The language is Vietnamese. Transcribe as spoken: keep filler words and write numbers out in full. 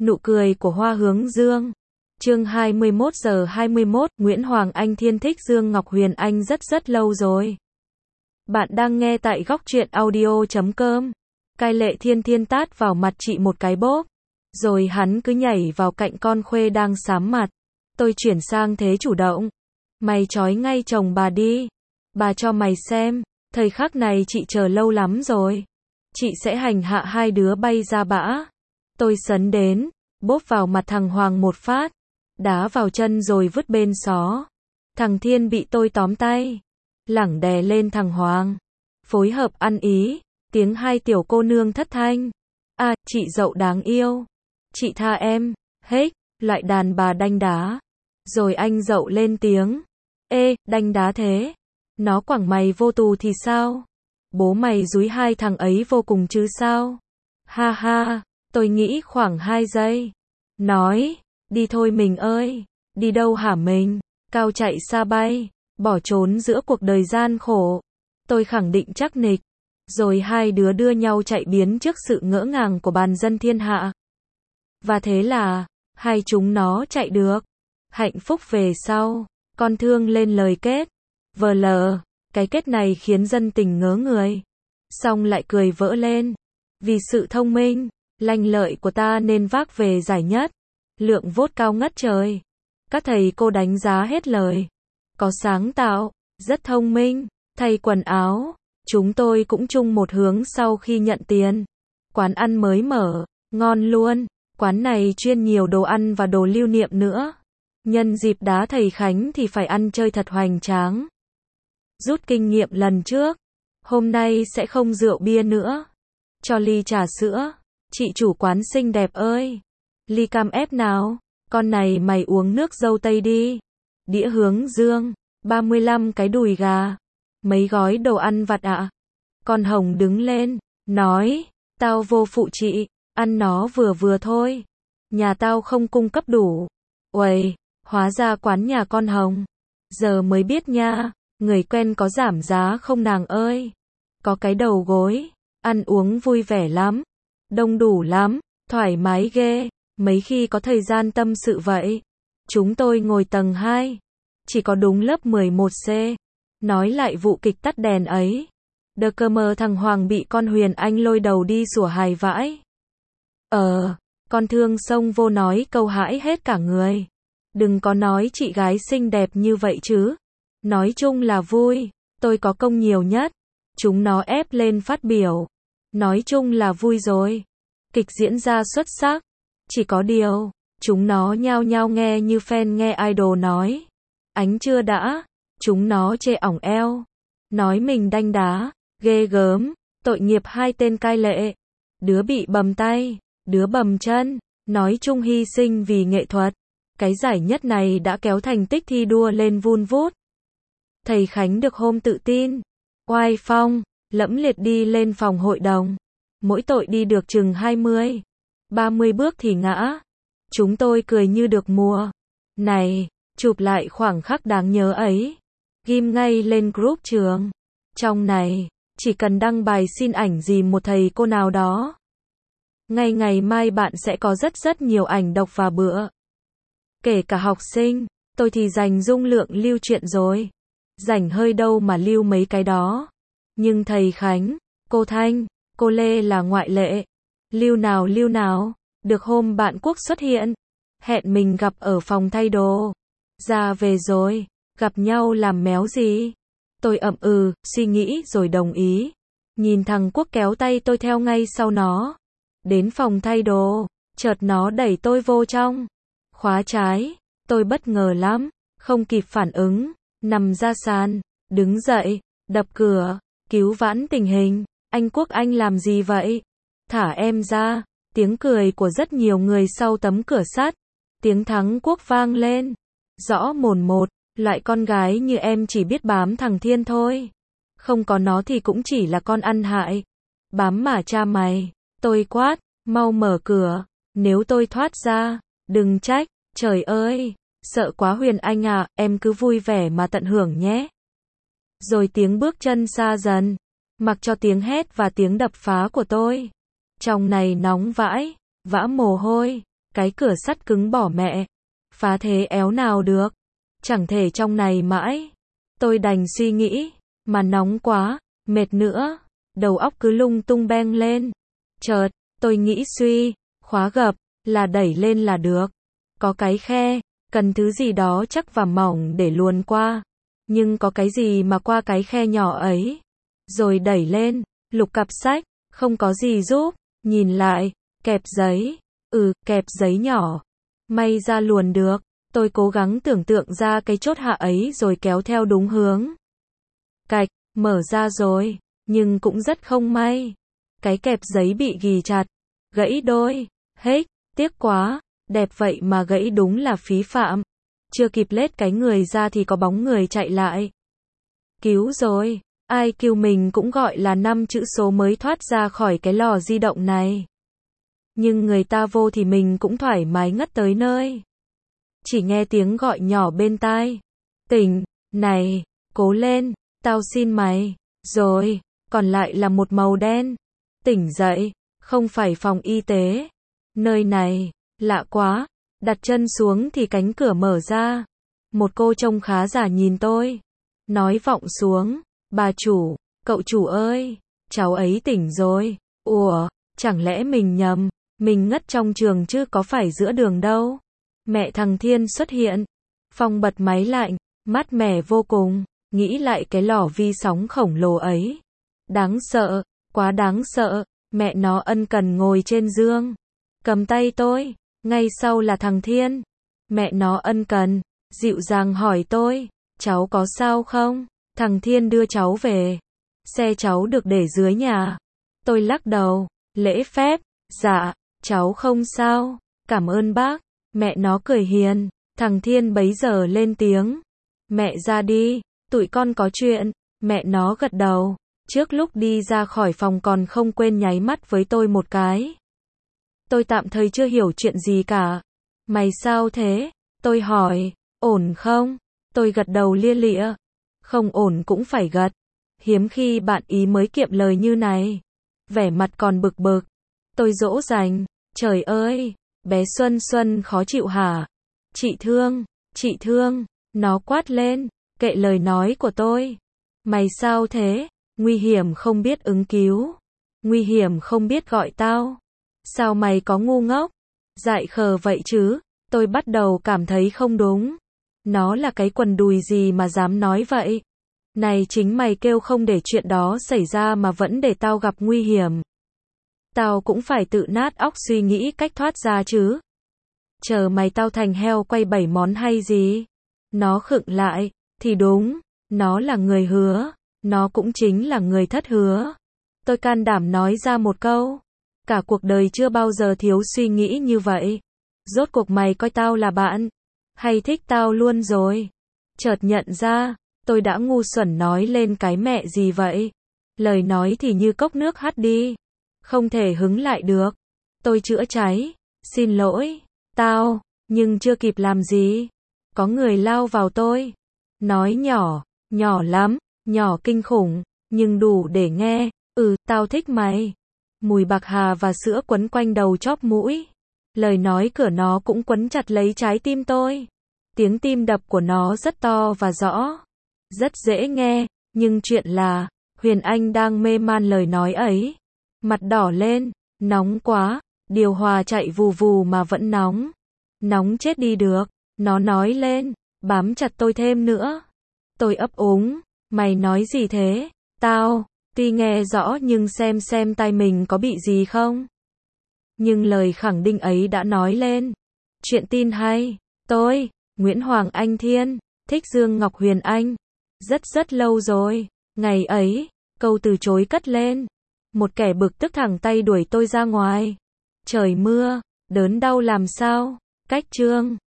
Nụ cười của Hoa Hướng Dương. Chương hai mươi mốt giờ hai mươi mốt, Nguyễn Hoàng Anh Thiên thích Dương Ngọc Huyền Anh rất rất lâu rồi. Bạn đang nghe tại góc truyện audio chấm com. Cai Lệ Thiên Thiên tát vào mặt chị một cái bốp. Rồi hắn cứ nhảy vào cạnh con khuê đang sám mặt. Tôi chuyển sang thế chủ động. Mày trói ngay chồng bà đi. Bà cho mày xem. Thời khắc này chị chờ lâu lắm rồi. Chị sẽ hành hạ hai đứa bay ra bã. Tôi sấn đến, bốp vào mặt thằng Hoàng một phát. Đá vào chân rồi vứt bên xó. Thằng Thiên bị tôi tóm tay. Lẳng đè lên thằng Hoàng. Phối hợp ăn ý. Tiếng hai tiểu cô nương thất thanh. À, chị dậu đáng yêu. Chị tha em. Hếch, loại đàn bà đanh đá. Rồi anh dậu lên tiếng. Ê, đanh đá thế. Nó quẳng mày vô tù thì sao? Bố mày dúi hai thằng ấy vô cùng chứ sao? Ha ha, tôi nghĩ khoảng hai giây. Nói, đi thôi mình ơi. Đi đâu hả mình? Cao chạy xa bay, bỏ trốn giữa cuộc đời gian khổ. Tôi khẳng định chắc nịch. Rồi hai đứa đưa nhau chạy biến trước sự ngỡ ngàng của bàn dân thiên hạ. Và thế là, hai chúng nó chạy được. Hạnh phúc về sau, con thương lên lời kết. Vờ lờ, cái kết này khiến dân tình ngớ người. Xong lại cười vỡ lên. Vì sự thông minh, lanh lợi của ta nên vác về giải nhất. Lượng vote cao ngất trời. Các thầy cô đánh giá hết lời. Có sáng tạo, rất thông minh, thay quần áo. Chúng tôi cũng chung một hướng sau khi nhận tiền. Quán ăn mới mở, ngon luôn. Quán này chuyên nhiều đồ ăn và đồ lưu niệm nữa. Nhân dịp đá thầy Khánh thì phải ăn chơi thật hoành tráng. Rút kinh nghiệm lần trước. Hôm nay sẽ không rượu bia nữa. Cho ly trà sữa. Chị chủ quán xinh đẹp ơi. Ly cam ép nào. Con này mày uống nước dâu tây đi. Đĩa Hướng Dương. ba mươi lăm cái đùi gà. Mấy gói đồ ăn vặt ạ. À? Con Hồng đứng lên. Nói. Tao vô phụ chị. Ăn nó vừa vừa thôi. Nhà tao không cung cấp đủ. Uầy. Hóa ra quán nhà con Hồng. Giờ mới biết nha. Người quen có giảm giá không nàng ơi? Có cái đầu gối. Ăn uống vui vẻ lắm. Đông đủ lắm. Thoải mái ghê. Mấy khi có thời gian tâm sự vậy. Chúng tôi ngồi tầng hai. Chỉ có đúng lớp mười một C. Nói lại vụ kịch tắt đèn ấy. Đờ cơ mờ thằng Hoàng bị con Huyền Anh lôi đầu đi sủa hài vãi. Ờ, con thương xông vô nói câu hãi hết cả người. Đừng có nói chị gái xinh đẹp như vậy chứ. Nói chung là vui, tôi có công nhiều nhất. Chúng nó ép lên phát biểu. Nói chung là vui rồi. Kịch diễn ra xuất sắc. Chỉ có điều, chúng nó nhao nhao nghe như fan nghe idol nói. Ánh chưa đã, chúng nó chê ỏng eo. Nói mình đanh đá, ghê gớm, tội nghiệp hai tên Cai Lệ. Đứa bị bầm tay, đứa bầm chân, nói chung hy sinh vì nghệ thuật. Cái giải nhất này đã kéo thành tích thi đua lên vun vút. Thầy Khánh được hôm tự tin, oai phong, lẫm liệt đi lên phòng hội đồng. Mỗi tội đi được chừng hai mươi, ba mươi bước thì ngã. Chúng tôi cười như được mùa. Này, chụp lại khoảnh khắc đáng nhớ ấy. Ghim ngay lên group trường. Trong này, chỉ cần đăng bài xin ảnh gì một thầy cô nào đó. Ngay ngày mai bạn sẽ có rất rất nhiều ảnh độc và bựa. Kể cả học sinh, tôi thì dành dung lượng lưu truyện rồi. Rảnh hơi đâu mà lưu mấy cái đó. Nhưng thầy Khánh, cô Thanh, cô Lê là ngoại lệ. Lưu nào lưu nào, được hôm bạn Quốc xuất hiện. Hẹn mình gặp ở phòng thay đồ. Ra về rồi, gặp nhau làm méo gì? Tôi ậm ừ, suy nghĩ rồi đồng ý. Nhìn thằng Quốc kéo tay tôi theo ngay sau nó. Đến phòng thay đồ, chợt nó đẩy tôi vô trong. Khóa trái, tôi bất ngờ lắm, không kịp phản ứng. Nằm ra sàn, đứng dậy, đập cửa, cứu vãn tình hình. Anh Quốc anh làm gì vậy? Thả em ra. Tiếng cười của rất nhiều người sau tấm cửa sắt. Tiếng thắng Quốc vang lên. Rõ mồn một, loại con gái như em chỉ biết bám thằng Thiên thôi. Không có nó thì cũng chỉ là con ăn hại. Bám mà cha mày. Tôi quát, mau mở cửa. Nếu tôi thoát ra, đừng trách. Trời ơi, sợ quá Huyền Anh à, em cứ vui vẻ mà tận hưởng nhé. Rồi tiếng bước chân xa dần, mặc cho tiếng hét và tiếng đập phá của tôi. Trong này nóng vãi, vã mồ hôi, Cái cửa sắt cứng bỏ mẹ. Phá thế éo nào được. Chẳng thể trong này mãi. Tôi đành suy nghĩ. Mà nóng quá. Mệt nữa. Đầu óc cứ lung tung beng lên. Chợt, tôi nghĩ suy. Khóa gập. Là đẩy lên là được. Có cái khe. Cần thứ gì đó chắc và mỏng để luồn qua. Nhưng có cái gì mà qua cái khe nhỏ ấy. Rồi đẩy lên. Lục cặp sách. Không có gì giúp. Nhìn lại. Kẹp giấy. Ừ, kẹp giấy nhỏ. May ra luồn được. Tôi cố gắng tưởng tượng ra cái chốt hạ ấy rồi kéo theo đúng hướng. Cạch, mở ra rồi. Nhưng cũng rất không may. Cái kẹp giấy bị ghì chặt. Gãy đôi. Hếch, tiếc quá. Đẹp vậy mà gãy đúng là phí phạm. Chưa kịp lết cái người ra thì có bóng người chạy lại. Cứu rồi. Ai kêu mình cũng gọi là năm chữ số mới thoát ra khỏi cái lò di động này. Nhưng người ta vô thì mình cũng thoải mái ngất tới nơi. Chỉ nghe tiếng gọi nhỏ bên tai. Tỉnh, này, cố lên, tao xin mày. Rồi, còn lại là một màu đen. Tỉnh dậy, không phải phòng y tế. Nơi này, lạ quá. Đặt chân xuống thì cánh cửa mở ra. Một cô trông khá già nhìn tôi. Nói vọng xuống. Bà chủ, cậu chủ ơi, cháu ấy tỉnh rồi. Ủa, chẳng lẽ mình nhầm. Mình ngất trong trường chứ có phải giữa đường đâu. Mẹ thằng Thiên xuất hiện. Phong bật máy lạnh, mát mẻ vô cùng. Nghĩ lại cái lò vi sóng khổng lồ ấy. Đáng sợ, quá đáng sợ. Mẹ nó ân cần ngồi trên giường. Cầm tay tôi. Ngay sau là thằng Thiên. Mẹ nó ân cần, dịu dàng hỏi tôi. Cháu có sao không? Thằng Thiên đưa cháu về. Xe cháu được để dưới nhà. Tôi lắc đầu. Lễ phép. Dạ, cháu không sao. Cảm ơn bác. Mẹ nó cười hiền. Thằng Thiên bấy giờ lên tiếng. Mẹ ra đi. Tụi con có chuyện. Mẹ nó gật đầu. Trước lúc đi ra khỏi phòng còn không quên nháy mắt với tôi một cái. Tôi tạm thời chưa hiểu chuyện gì cả. Mày sao thế? Tôi hỏi. Ổn không? Tôi gật đầu lia lịa. Không ổn cũng phải gật. Hiếm khi bạn ý mới kiệm lời như này. Vẻ mặt còn bực bực. Tôi dỗ dành. Trời ơi, bé Xuân Xuân khó chịu hả? Chị thương, chị thương. Nó quát lên. Kệ lời nói của tôi. Mày sao thế? Nguy hiểm không biết ứng cứu. Nguy hiểm không biết gọi tao. Sao mày có ngu ngốc? Dại khờ vậy chứ? Tôi bắt đầu cảm thấy không đúng. Nó là cái quần đùi gì mà dám nói vậy? Này chính mày kêu không để chuyện đó xảy ra mà vẫn để tao gặp nguy hiểm. Tao cũng phải tự nát óc suy nghĩ cách thoát ra chứ. Chờ mày tao thành heo quay bảy món hay gì? Nó khựng lại. Thì đúng. Nó là người hứa. Nó cũng chính là người thất hứa. Tôi can đảm nói ra một câu. Cả cuộc đời chưa bao giờ thiếu suy nghĩ như vậy. Rốt cuộc mày coi tao là bạn. Hay thích tao luôn rồi. Chợt nhận ra. Tôi đã ngu xuẩn nói lên cái mẹ gì vậy. Lời nói thì như cốc nước hắt đi. Không thể hứng lại được. Tôi chữa cháy. Xin lỗi. Tao. Nhưng chưa kịp làm gì. Có người lao vào tôi. Nói nhỏ. Nhỏ lắm. Nhỏ kinh khủng. Nhưng đủ để nghe. Ừ, tao thích mày. Mùi bạc hà và sữa quấn quanh đầu chóp mũi. Lời nói của nó cũng quấn chặt lấy trái tim tôi. Tiếng tim đập của nó rất to và rõ. Rất dễ nghe. Nhưng chuyện là, Huyền Anh đang mê man lời nói ấy. Mặt đỏ lên. Nóng quá. Điều hòa chạy vù vù mà vẫn nóng. Nóng chết đi được. Nó nói lên. Bám chặt tôi thêm nữa. Tôi ấp úng. Mày nói gì thế? Tao. Tuy nghe rõ nhưng xem xem tai mình có bị gì không. Nhưng lời khẳng định ấy đã nói lên. Chuyện tin hay. Tôi, Nguyễn Hoàng Anh Thiên, thích Dương Ngọc Huyền Anh. Rất rất lâu rồi. Ngày ấy, câu từ chối cất lên. Một kẻ bực tức thẳng tay đuổi tôi ra ngoài. Trời mưa, đớn đau làm sao. Cách chương.